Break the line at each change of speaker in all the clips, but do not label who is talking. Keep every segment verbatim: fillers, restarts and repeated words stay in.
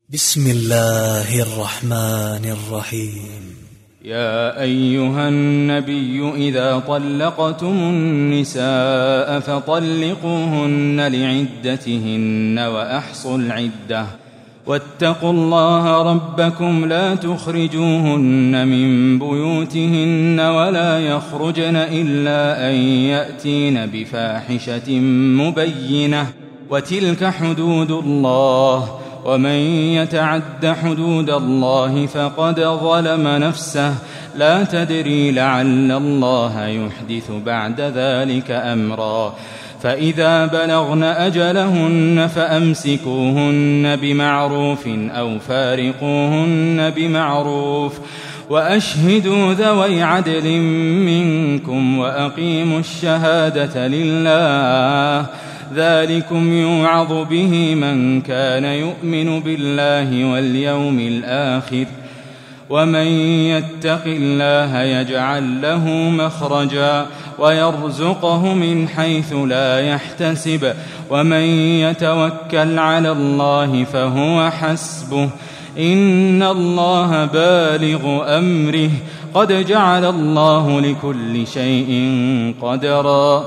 بسم الله الرحمن الرحيم.
يا أيها النبي إذا طلقتم النساء فطلقوهن لعدتهن وأحصوا العدة واتقوا الله ربكم لا تخرجوهن من بيوتهن ولا يخرجن إلا أن يأتين بفاحشة مبينة وتلك حدود الله ومن يتعد حدود الله فقد ظلم نفسه لا تدري لعل الله يحدث بعد ذلك أمرا فإذا بلغن أجلهن فأمسكوهن بمعروف أو فارقوهن بمعروف وأشهدوا ذوي عدل منكم وأقيموا الشهادة لله ذلكم يوعظ به من كان يؤمن بالله واليوم الآخر ومن يتق الله يجعل له مخرجا ويرزقه من حيث لا يحتسب ومن يتوكل على الله فهو حسبه إن الله بالغ أمره قد جعل الله لكل شيء قدرا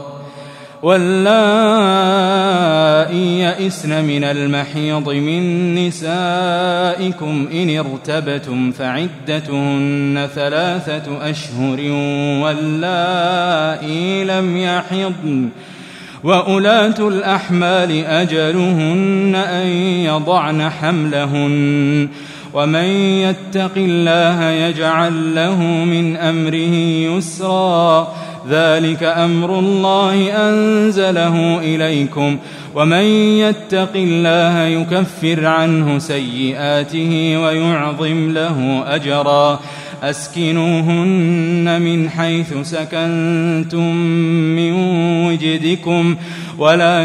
واللائي يئسن من المحيض من نسائكم إن ارتبتم فعدتهن ثلاثة أشهر واللائي لم يحضن وأولاة الأحمال أجلهن أن يضعن حملهن ومن يتق الله يجعل له من أمره يسرا ذلك أمر الله أنزله إليكم ومن يتق الله يكفر عنه سيئاته ويعظم له أجرا أسكنوهن من حيث سكنتم من وجدكم ولا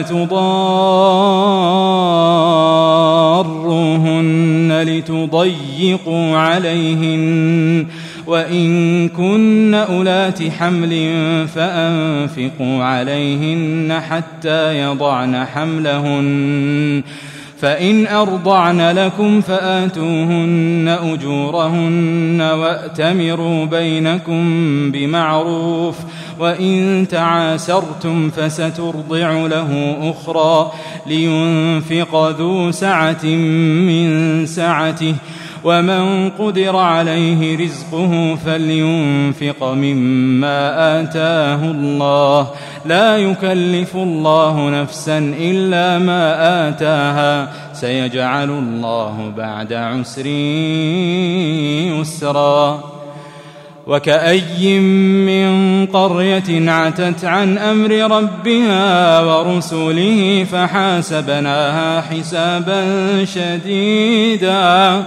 تضاروهن لتضيقوا عليهن وإن كن أولات حمل فأنفقوا عليهن حتى يضعن حملهن فإن أرضعن لكم فآتوهن أجورهن وأتمروا بينكم بمعروف وإن تعاسرتم فسترضع له أخرى لينفق ذو سعة من سعته ومن قدر عليه رزقه فلينفق مما آتاه الله لا يكلف الله نفسا إلا ما آتاها سيجعل الله بعد عسر يسرا وكأي من قرية عتت عن أمر ربها ورسله فحاسبناها حسابا شديدا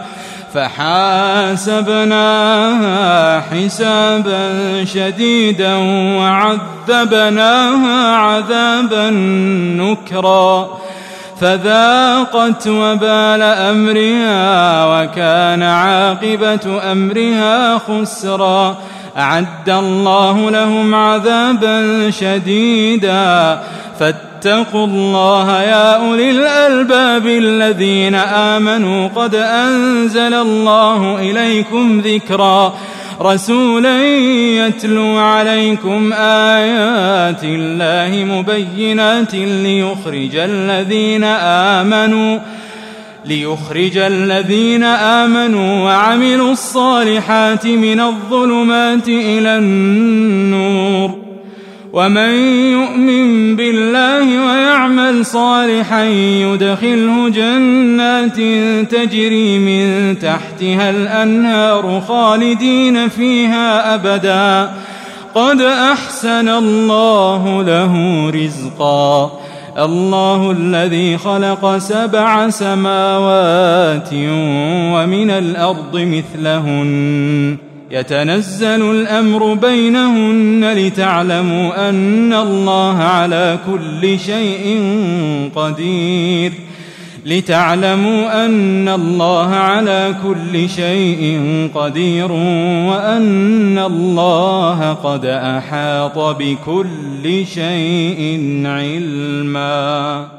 فحاسبناها حسابا شديدا وعذبناها عذابا نكرا فذاقت وبال أمرها وكان عاقبة أمرها خسرا أعد الله لهم عذابا شديدا فاتقوا الله يا أولي الألباب الذين آمنوا قد أنزل الله إليكم ذكرا رسولا يتلو عليكم آيات الله مبينات ليخرج الذين آمنوا ليخرج الذين آمنوا وعملوا الصالحات من الظلمات إلى النور ومن يؤمن بالله ويعمل صالحا يدخله جنات تجري من تحتها الأنهار خالدين فيها أبدا قد أحسن الله له رزقا الله الذي خلق سبع سماوات ومن الأرض مثلهن يتنزل الأمر بينهن لتعلموا أن الله على كل شيء قدير لتعلموا أن الله على كل شيء قدير وأن الله قد أحاط بكل شيء علما.